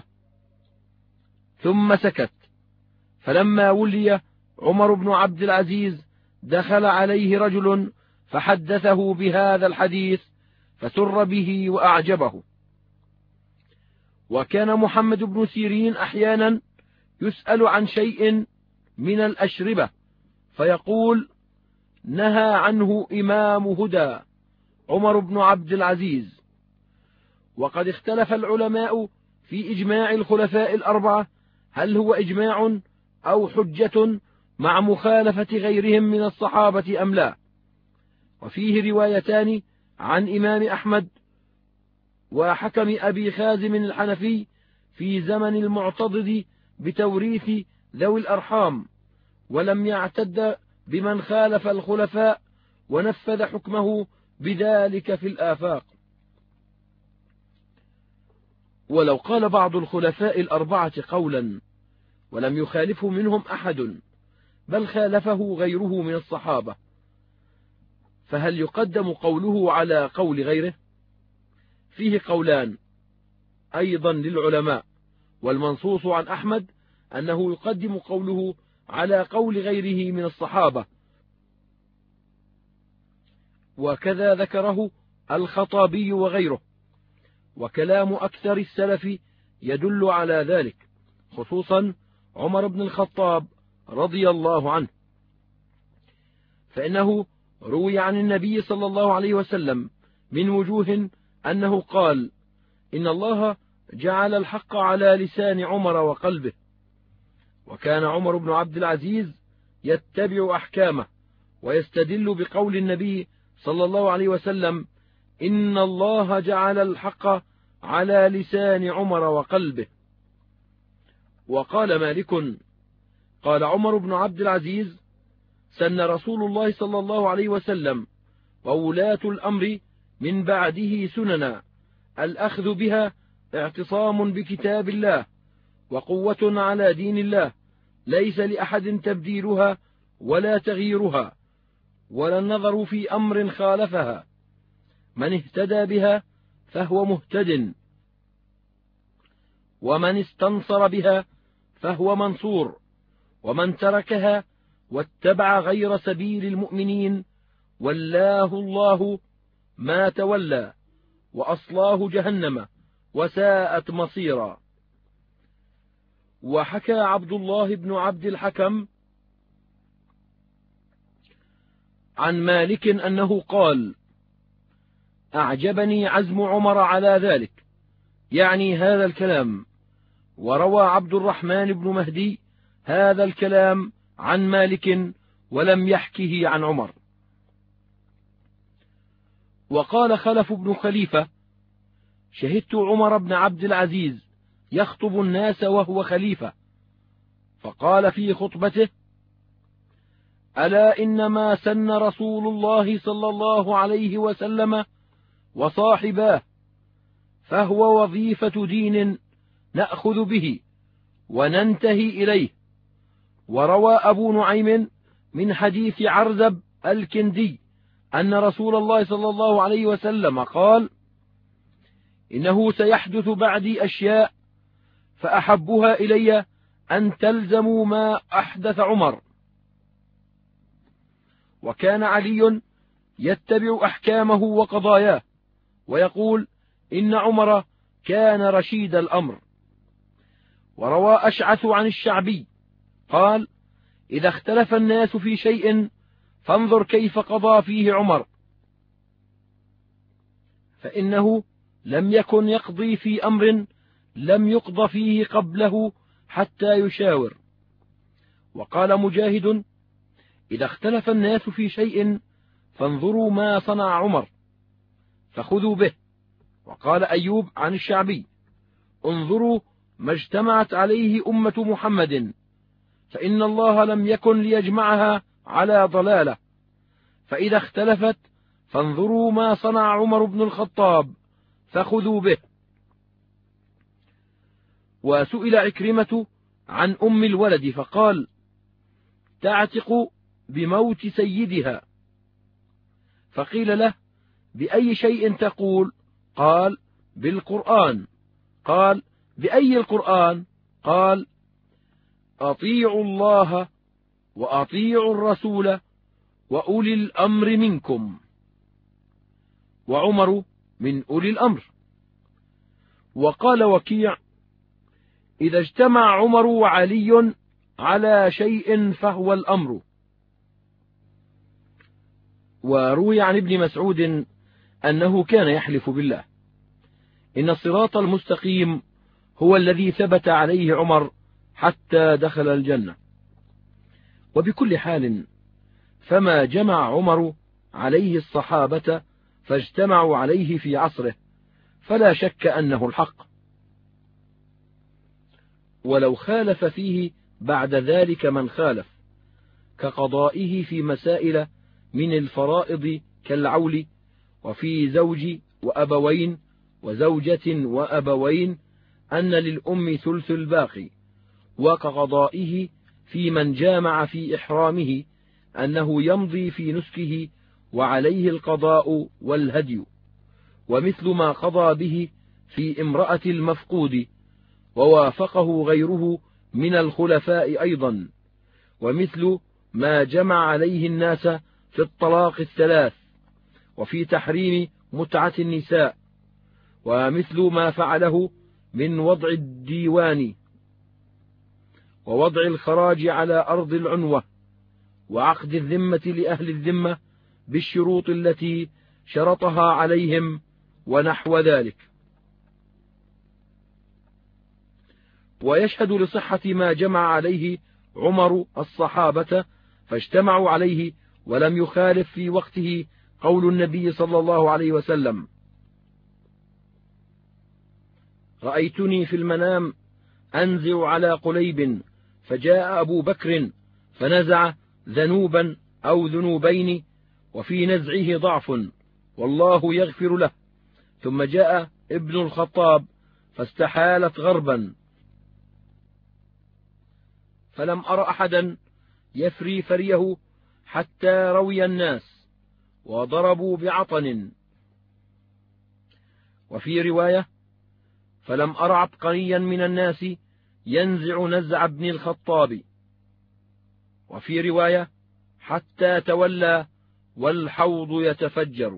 ثم سكت. فلما ولي عمر بن عبد العزيز دخل عليه رجل فحدثه بهذا الحديث فسر به وأعجبه. وكان محمد بن سيرين أحيانا يسأل عن شيء من الأشربة فيقول: نهى عنه إمام هدى عمر بن عبد العزيز. وقد اختلف العلماء في إجماع الخلفاء الأربعة هل هو إجماع أو حجة مع مخالفة غيرهم من الصحابة أم لا. وفيه روايتان عن إمام أحمد وحكم أبي خازم الحنفي في زمن المعتضد بتوريث ذوي الأرحام، ولم يعتد بمن خالف الخلفاء ونفذ حكمه بذلك في الآفاق. ولو قال بعض الخلفاء الأربعة قولا ولم يخالفه منهم أحد بل خالفه غيره من الصحابة، فهل يقدم قوله على قول غيره؟ فيه قولان أيضا للعلماء، والمنصوص عن أحمد أنه يقدم قوله على قول غيره من الصحابة، وكذا ذكره الخطابي وغيره. وكلام أكثر السلف يدل على ذلك، خصوصا عمر بن الخطاب رضي الله عنه، فإنه روي عن النبي صلى الله عليه وسلم من وجوه أنه قال: إن الله جعل الحق على لسان عمر وقلبه. وكان عمر بن عبد العزيز يتبع أحكامه ويستدل بقول النبي صلى الله عليه وسلم: إن الله جعل الحق على لسان عمر وقلبه. وقال مالك: قال عمر بن عبد العزيز: سن رسول الله صلى الله عليه وسلم وولاة الأمر من بعده سننا، الأخذ بها اعتصام بكتاب الله وقوة على دين الله، ليس لأحد تبديلها ولا تغييرها ولا النظر في أمر خالفها. من اهتدى بها فهو مهتد، ومن استنصر بها فهو منصور، ومن تركها واتبع غير سبيل المؤمنين ولاه الله ما تولى وأصلاه جهنم وساءت مصيرا. وحكى عبد الله بن عبد الحكم عن مالك أنه قال: أعجبني عزم عمر على ذلك، يعني هذا الكلام. وروى عبد الرحمن بن مهدي هذا الكلام عن مالك ولم يحكه عن عمر. وقال خلف بن خليفة: شهدت عمر بن عبد العزيز يخطب الناس وهو خليفة، فقال في خطبته: ألا إنما سن رسول الله صلى الله عليه وسلم وصاحباه، فهو وظيفة دين نأخذ به وننتهي إليه. وروى أبو نعيم من حديث عرزب الكندي أن رسول الله صلى الله عليه وسلم قال: إنه سيحدث بعدي أشياء فأحبها إلي أن تلزموا ما أحدث عمر. وكان علي يتبع أحكامه وقضاياه ويقول: إن عمر كان رشيد الأمر. وروى أشعث عن الشعبي قال: إذا اختلف الناس في شيء فانظر كيف قضى فيه عمر، فإنه لم يكن يقضي في أمر لم يقض فيه قبله حتى يشاور. وقال مجاهد: إذا اختلف الناس في شيء فانظروا ما صنع عمر فخذوا به. وقال أيوب عن الشعبي: انظروا ما اجتمعت عليه أمة محمد، فإن الله لم يكن ليجمعها على ضلالة، فإذا اختلفت فانظروا ما صنع عمر بن الخطاب فخذوا به. وسئل عكرمة عن أم الولد فقال: تعتق بموت سيدها. فقيل له: بأي شيء تقول؟ قال: بالقرآن. قال: بأي القرآن؟ قال: أطيعوا الله وأطيعوا الرسول وأولي الأمر منكم. وعمر من أولي الأمر. وقال وكيع: إذا اجتمع عمر وعلي على شيء فهو الأمر. وروي عن ابن مسعود أنه كان يحلف بالله: إن الصراط المستقيم هو الذي ثبت عليه عمر حتى دخل الجنة. وبكل حال فما جمع عمر عليه الصحابة فاجتمعوا عليه في عصره، فلا شك أنه الحق. ولو خالف فيه بعد ذلك من خالف، كقضائه في مسائل من الفرائض كالعول، وفي زوج وأبوين وزوجة وأبوين أن للأم ثلث الباقي، وكقضائه في من جامع في إحرامه أنه يمضي في نسكه وعليه القضاء والهدي، ومثل ما قضى به في امرأة المفقود، ووافقه غيره من الخلفاء أيضا، ومثل ما جمع عليه الناس في الطلاق الثلاث، وفي تحريم متعة النساء، ومثل ما فعله من وضع الديوان ووضع الخراج على أرض العنوة وعقد الذمة لأهل الذمة بالشروط التي شرطها عليهم ونحو ذلك. ويشهد لصحة ما جمع عليه عمر الصحابة فاجتمعوا عليه ولم يخالف في وقته قول النبي صلى الله عليه وسلم: رأيتني في المنام أنزع على قليب، فجاء أبو بكر فنزع ذنوبا أو ذنوبين وفي نزعه ضعف والله يغفر له، ثم جاء ابن الخطاب فاستحالت غربا، فلم أر أحدا يفري فريه حتى روي الناس وضربوا بعطن. وفي رواية: فلم أر عبقريا من الناس ينزع نزع ابن الخطاب. وفي رواية: حتى تولى والحوض يتفجر.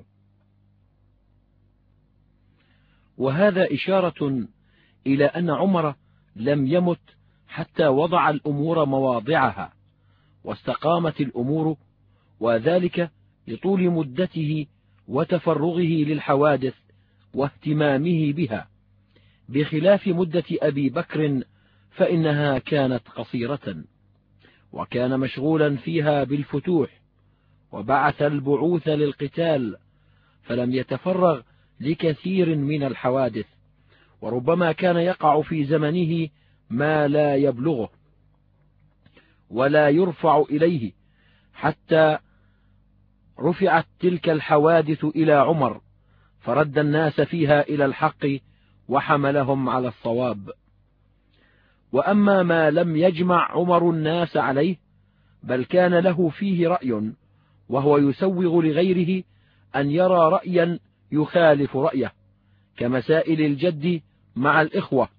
وهذا إشارة إلى أن عمر لم يمت حتى وضع الأمور مواضعها واستقامت الأمور، وذلك لطول مدته وتفرغه للحوادث واهتمامه بها، بخلاف مدة أبي بكر فإنها كانت قصيرة، وكان مشغولا فيها بالفتوح وبعث البعوث للقتال، فلم يتفرغ لكثير من الحوادث، وربما كان يقع في زمنه ما لا يبلغه ولا يرفع إليه، حتى رفعت تلك الحوادث إلى عمر فرد الناس فيها إلى الحق وحملهم على الصواب. وأما ما لم يجمع عمر الناس عليه بل كان له فيه رأي، وهو يسوغ لغيره أن يرى رأيا يخالف رأيه، كمسائل الجد مع الإخوة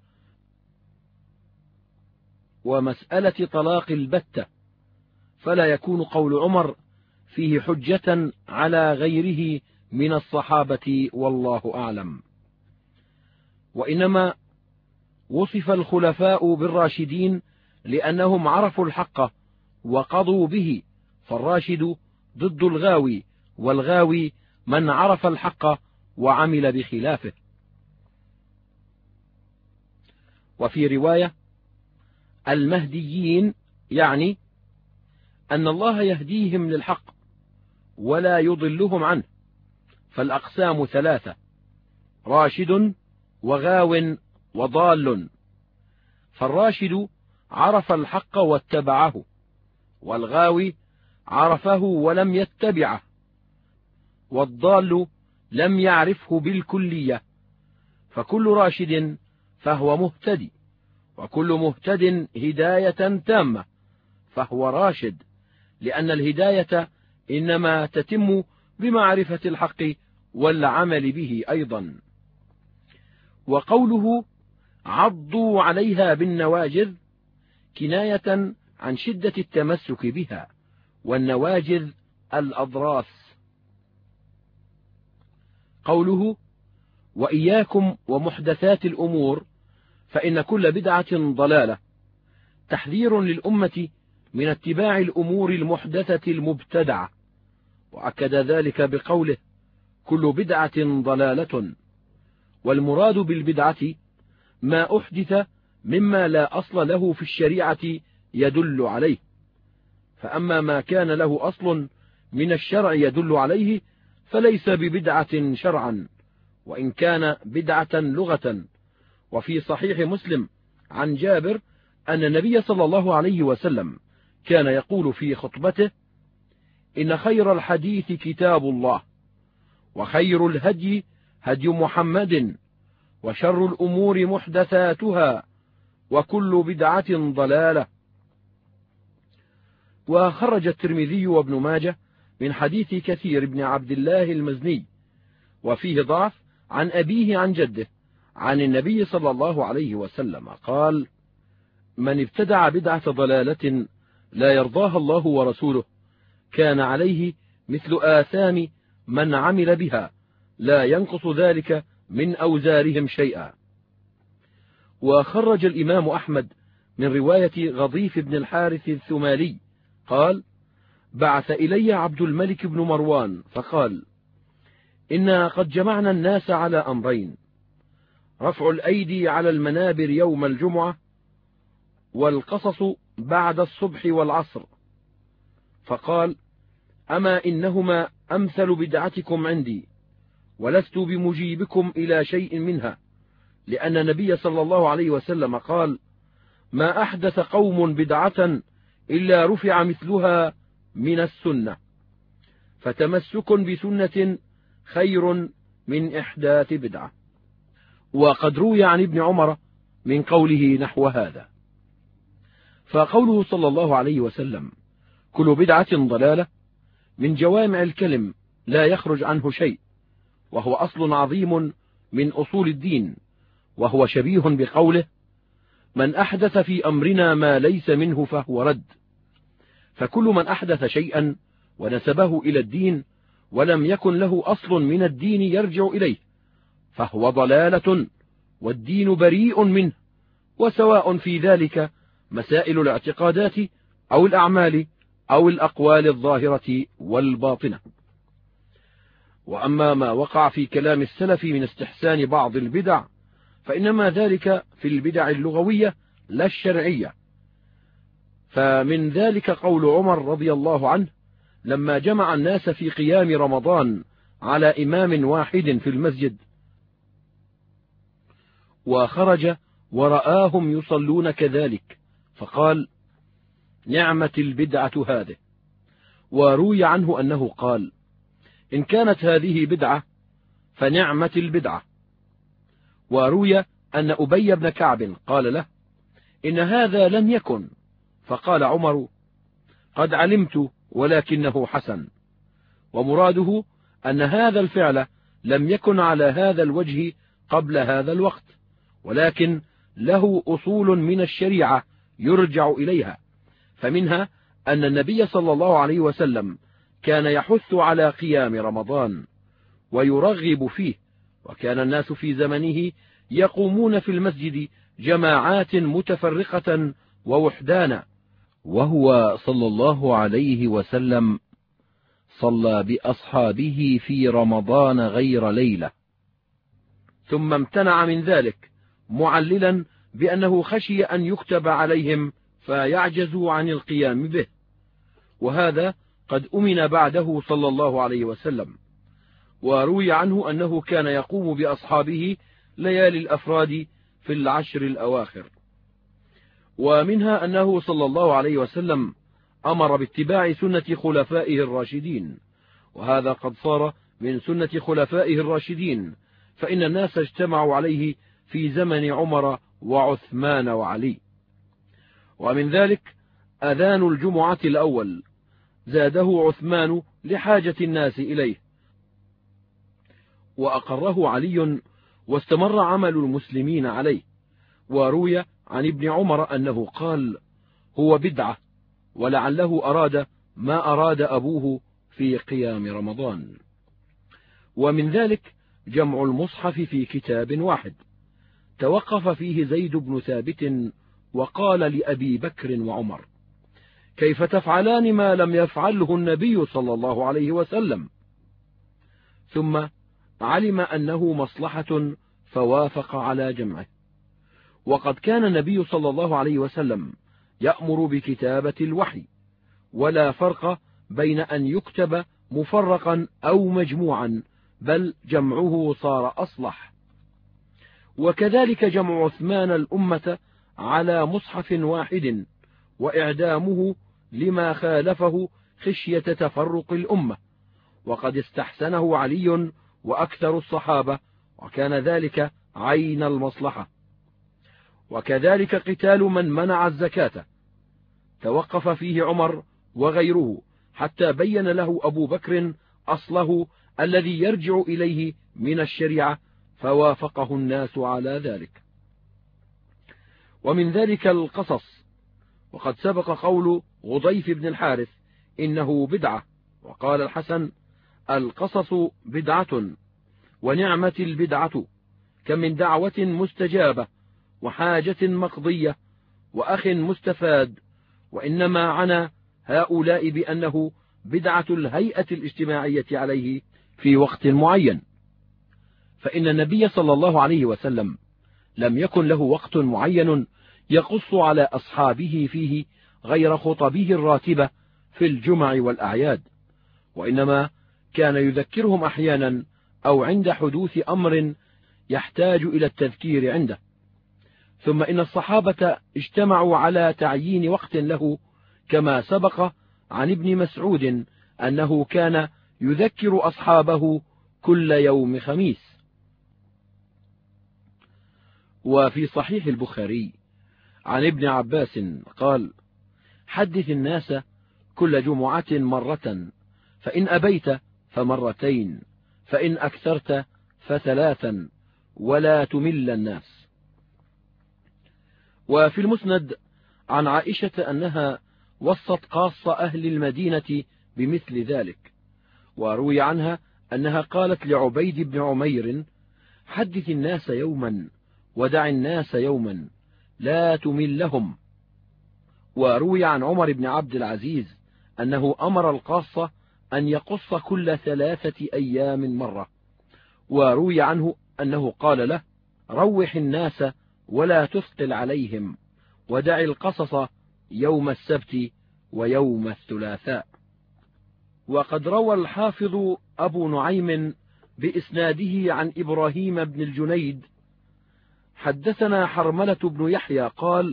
ومسألة طلاق البتة، فلا يكون قول عمر فيه حجة على غيره من الصحابة، والله أعلم. وإنما وصف الخلفاء بالراشدين لأنهم عرفوا الحق وقضوا به، فالراشد ضد الغاوي، والغاوي من عرف الحق وعمل بخلافه. وفي رواية: المهديين، يعني أن الله يهديهم للحق ولا يضلهم عنه، فالأقسام ثلاثة: راشد وغاو وضال. فالراشد عرف الحق واتبعه، والغاوي عرفه ولم يتبعه، والضال لم يعرفه بالكلية. فكل راشد فهو مهتدي، وكل مهتد هداية تامة فهو راشد، لأن الهداية إنما تتم بمعرفة الحق والعمل به أيضا. وقوله عضوا عليها بالنواجذ كناية عن شدة التمسك بها، والنواجذ الأضراس. قوله وإياكم ومحدثات الأمور فإن كل بدعة ضلالة، تحذير للأمة من اتباع الأمور المحدثة المبتدعة، وأكد ذلك بقوله كل بدعة ضلالة. والمراد بالبدعة ما أحدث مما لا أصل له في الشريعة يدل عليه، فأما ما كان له أصل من الشرع يدل عليه فليس ببدعة شرعا، وإن كان بدعة لغة. وفي صحيح مسلم عن جابر أن النبي صلى الله عليه وسلم كان يقول في خطبته إن خير الحديث كتاب الله، وخير الهدي هدي محمد، وشر الأمور محدثاتها، وكل بدعة ضلالة. وخرج الترمذي وابن ماجه من حديث كثير بن عبد الله المزني، وفيه ضعف، عن أبيه عن جده عن النبي صلى الله عليه وسلم قال: من ابتدع بدعة ضلالة لا يرضاها الله ورسوله كان عليه مثل آثام من عمل بها، لا ينقص ذلك من أوزارهم شيئا. وخرج الإمام أحمد من رواية غضيف بن الحارث الثمالي قال: بعث إلي عبد الملك بن مروان فقال: إنا قد جمعنا الناس على أمرين: رفع الأيدي على المنابر يوم الجمعة، والقصص بعد الصبح والعصر. فقال: أما إنهما أمثل بدعتكم عندي، ولست بمجيبكم إلى شيء منها، لأن النبي صلى الله عليه وسلم قال: ما أحدث قوم بدعة إلا رفع مثلها من السنة، فتمسك بسنة خير من إحداث بدعة. وقد روي عن ابن عمر من قوله نحو هذا. فقوله صلى الله عليه وسلم: كل بدعة ضلالة، من جوامع الكلم لا يخرج عنه شيء، وهو أصل عظيم من أصول الدين، وهو شبيه بقوله: من أحدث في أمرنا ما ليس منه فهو رد. فكل من أحدث شيئا ونسبه إلى الدين ولم يكن له أصل من الدين يرجع إليه فهو ضلالة، والدين بريء منه، وسواء في ذلك مسائل الاعتقادات أو الأعمال أو الأقوال الظاهرة والباطنة. وأما ما وقع في كلام السلف من استحسان بعض البدع فإنما ذلك في البدع اللغوية لا الشرعية. فمن ذلك قول عمر رضي الله عنه لما جمع الناس في قيام رمضان على إمام واحد في المسجد، وخرج ورآهم يصلون كذلك فقال: نعمة البدعة هذه. وروي عنه أنه قال: إن كانت هذه بدعة فنعمة البدعة. وروي أن أبي بن كعب قال له: إن هذا لم يكن. فقال عمر: قد علمت، ولكنه حسن. ومراده أن هذا الفعل لم يكن على هذا الوجه قبل هذا الوقت، ولكن له أصول من الشريعة يرجع إليها، فمنها أن النبي صلى الله عليه وسلم كان يحث على قيام رمضان ويرغب فيه، وكان الناس في زمنه يقومون في المسجد جماعات متفرقة ووحدانا، وهو صلى الله عليه وسلم صلى بأصحابه في رمضان غير ليلة، ثم امتنع من ذلك معللا بأنه خشي أن يكتب عليهم فيعجزوا عن القيام به، وهذا قد أمن بعده صلى الله عليه وسلم. وروي عنه أنه كان يقوم بأصحابه ليالي الأفراد في العشر الأواخر. ومنها أنه صلى الله عليه وسلم أمر باتباع سنة خلفائه الراشدين، وهذا قد صار من سنة خلفائه الراشدين، فإن الناس اجتمعوا عليه في زمن عمر وعثمان وعلي. ومن ذلك أذان الجمعة الأول زاده عثمان لحاجة الناس إليه، وأقره علي، واستمر عمل المسلمين عليه. وروي عن ابن عمر أنه قال: هو بدعة، ولعله أراد ما أراد أبوه في قيام رمضان. ومن ذلك جمع المصحف في كتاب واحد، توقف فيه زيد بن ثابت وقال لأبي بكر وعمر: كيف تفعلان ما لم يفعله النبي صلى الله عليه وسلم؟ ثم علم أنه مصلحة فوافق على جمعه. وقد كان النبي صلى الله عليه وسلم يأمر بكتابة الوحي، ولا فرق بين أن يكتب مفرقا أو مجموعا، بل جمعه صار أصلح. وكذلك جمع عثمان الأمة على مصحف واحد، وإعدامه لما خالفه خشية تفرق الأمة، وقد استحسنه علي وأكثر الصحابة، وكان ذلك عين المصلحة. وكذلك قتال من منع الزكاة توقف فيه عمر وغيره، حتى بين له أبو بكر أصله الذي يرجع إليه من الشريعة، فوافقه الناس على ذلك. ومن ذلك القصص، وقد سبق قول غضيف بن الحارث إنه بدعة، وقال الحسن: القصص بدعة ونعمة البدعة، كم من دعوة مستجابة وحاجة مقضية وأخ مستفاد، وإنما عنا هؤلاء بأنه بدعة الهيئة الاجتماعية عليه في وقت معين، فإن النبي صلى الله عليه وسلم لم يكن له وقت معين يقص على أصحابه فيه غير خطبه الراتبة في الجمع والأعياد، وإنما كان يذكرهم أحيانا أو عند حدوث أمر يحتاج إلى التذكير عنده. ثم إن الصحابة اجتمعوا على تعيين وقت له، كما سبق عن ابن مسعود أنه كان يذكر أصحابه كل يوم خميس. وفي صحيح البخاري عن ابن عباس قال: حدث الناس كل جمعة مرة، فإن أبيت فمرتين، فإن أكثرت فثلاثا، ولا تمل الناس. وفي المسند عن عائشة أنها وصت قاص أهل المدينة بمثل ذلك، وروي عنها أنها قالت لعبيد بن عمير: حدث الناس يوما ودع الناس يوما، لا تملهم. وروي عن عمر بن عبد العزيز أنه أمر القاصة أن يقص كل ثلاثة أيام مرة، وروي عنه أنه قال له: روح الناس ولا تثقل عليهم، ودع القصص يوم السبت ويوم الثلاثاء. وقد روى الحافظ أبو نعيم بإسناده عن إبراهيم بن الجنيد: حدثنا حرملة بن يحيى قال: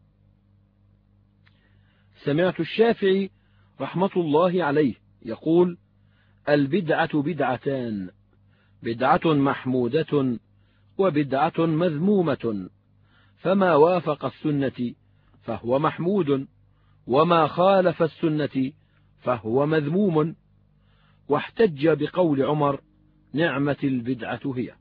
سمعت الشافعي رحمة الله عليه يقول: البدعة بدعتان، بدعة محمودة وبدعة مذمومة، فما وافق السنة فهو محمود، وما خالف السنة فهو مذموم. واحتج بقول عمر: نعمة البدعة هي.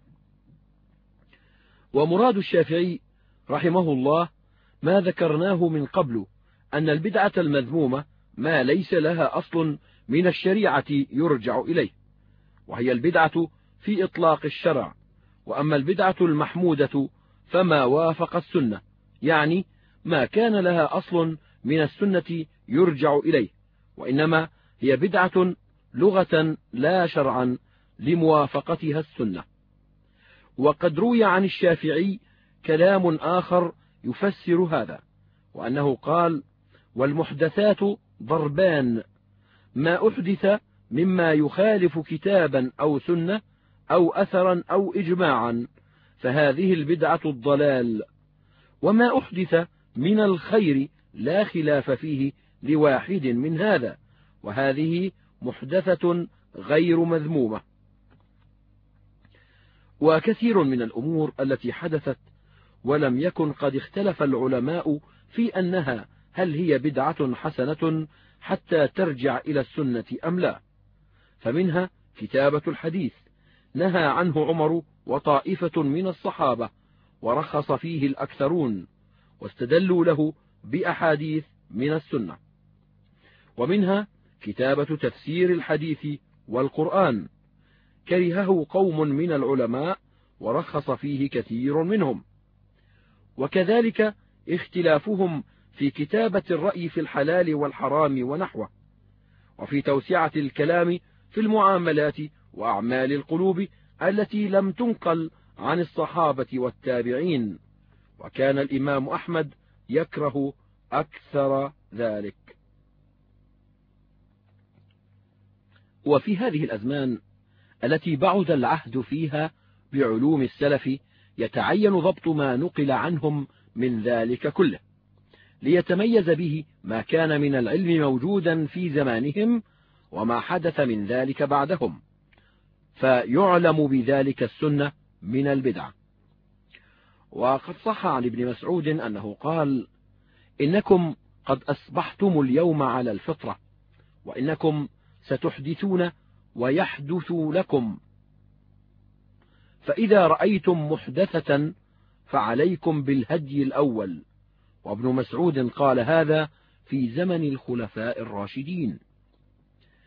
ومراد الشافعي رحمه الله ما ذكرناه من قبل، أن البدعة المذمومة ما ليس لها أصل من الشريعة يرجع إليه، وهي البدعة في إطلاق الشرع. وأما البدعة المحمودة فما وافق السنة، يعني ما كان لها أصل من السنة يرجع إليه، وإنما هي بدعة لغة لا شرعا لموافقتها السنة. وقد روي عن الشافعي كلام آخر يفسر هذا، وأنه قال: والمحدثات ضربان، ما أحدث مما يخالف كتابا أو سنة أو أثرا أو إجماعا، فهذه البدعة الضلال، وما أحدث من الخير لا خلاف فيه لواحد من هذا، وهذه محدثة غير مذمومة. وكثير من الأمور التي حدثت ولم يكن قد اختلف العلماء في أنها هل هي بدعة حسنة حتى ترجع إلى السنة أم لا، فمنها كتابة الحديث نهى عنه عمر وطائفة من الصحابة، ورخص فيه الأكثرون، واستدلوا له بأحاديث من السنة. ومنها كتابة تفسير الحديث والقرآن، كرهه قوم من العلماء ورخص فيه كثير منهم. وكذلك اختلافهم في كتابة الرأي في الحلال والحرام ونحوه، وفي توسعة الكلام في المعاملات وأعمال القلوب التي لم تنقل عن الصحابة والتابعين، وكان الإمام أحمد يكره أكثر ذلك. وفي هذه الأزمان التي بعد العهد فيها بعلوم السلف، يتعين ضبط ما نقل عنهم من ذلك كله، ليتميز به ما كان من العلم موجودا في زمانهم وما حدث من ذلك بعدهم، فيعلم بذلك السنة من البدعة. وقد صح عن ابن مسعود أنه قال: إنكم قد أصبحتم اليوم على الفطرة، وإنكم ستحدثون ويحدث لكم، فإذا رأيتم محدثة فعليكم بالهدي الأول. وابن مسعود قال هذا في زمن الخلفاء الراشدين.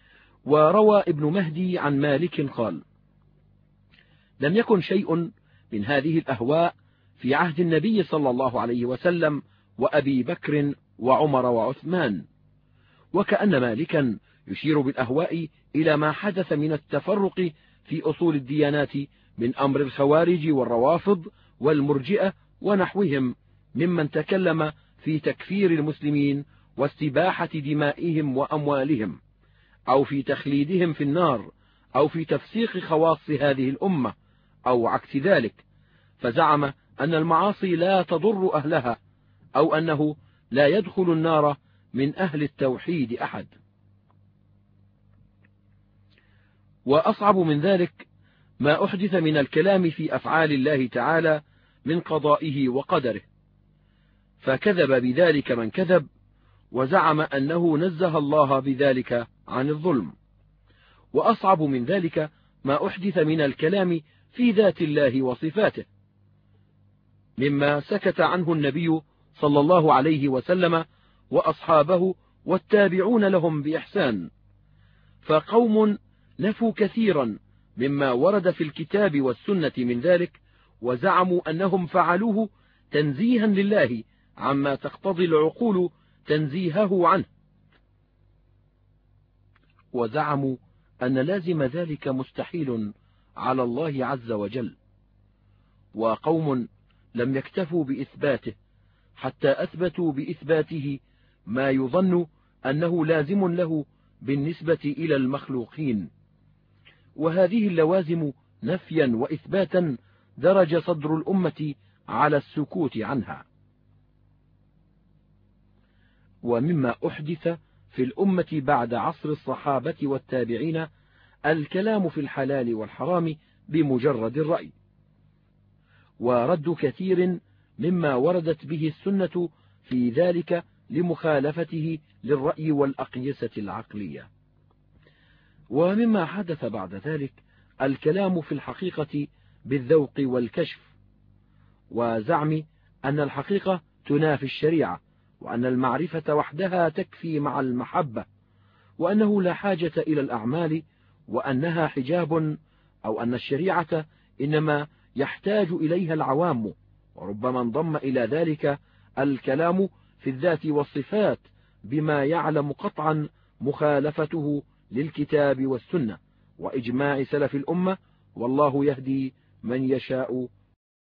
وروى ابن مهدي عن مالك قال: لم يكن شيء من هذه الأهواء في عهد النبي صلى الله عليه وسلم وأبي بكر وعمر وعثمان، وكأن مالكا يشير بالأهواء إلى ما حدث من التفرق في أصول الديانات من أمر الخوارج والروافض والمرجئة ونحوهم ممن تكلم في تكفير المسلمين واستباحة دمائهم وأموالهم، أو في تخليدهم في النار، أو في تفسيق خواص هذه الأمة، أو عكس ذلك، فزعم أن المعاصي لا تضر أهلها، أو أنه لا يدخل النار من أهل التوحيد أحد. وأصعب من ذلك ما أحدث من الكلام في أفعال الله تعالى من قضائه وقدره، فكذب بذلك من كذب، وزعم أنه نزه الله بذلك عن الظلم. وأصعب من ذلك ما أحدث من الكلام في ذات الله وصفاته، مما سكت عنه النبي صلى الله عليه وسلم وأصحابه والتابعون لهم بإحسان. فقوم نفوا كثيرا مما ورد في الكتاب والسنة من ذلك، وزعموا أنهم فعلوه تنزيها لله عما تقتضي العقول تنزيهه عنه، وزعموا أن لازم ذلك مستحيل على الله عز وجل. وقوم لم يكتفوا بإثباته حتى أثبتوا بإثباته ما يظن أنه لازم له بالنسبة إلى المخلوقين، وهذه اللوازم نفيا وإثباتا درج صدر الأمة على السكوت عنها. ومما أحدث في الأمة بعد عصر الصحابة والتابعين الكلام في الحلال والحرام بمجرد الرأي، ورد كثير مما وردت به السنة في ذلك لمخالفته للرأي والأقيسة العقلية. ومما حدث بعد ذلك الكلام في الحقيقة بالذوق والكشف، وزعم أن الحقيقة تنافي الشريعة، وأن المعرفة وحدها تكفي مع المحبة، وأنه لا حاجة إلى الأعمال، وأنها حجاب، أو أن الشريعة إنما يحتاج إليها العوام. وربما انضم إلى ذلك الكلام في الذات والصفات بما يعلم قطعا مخالفته للكتاب والسنة وإجماع سلف الأمة، والله يهدي من يشاء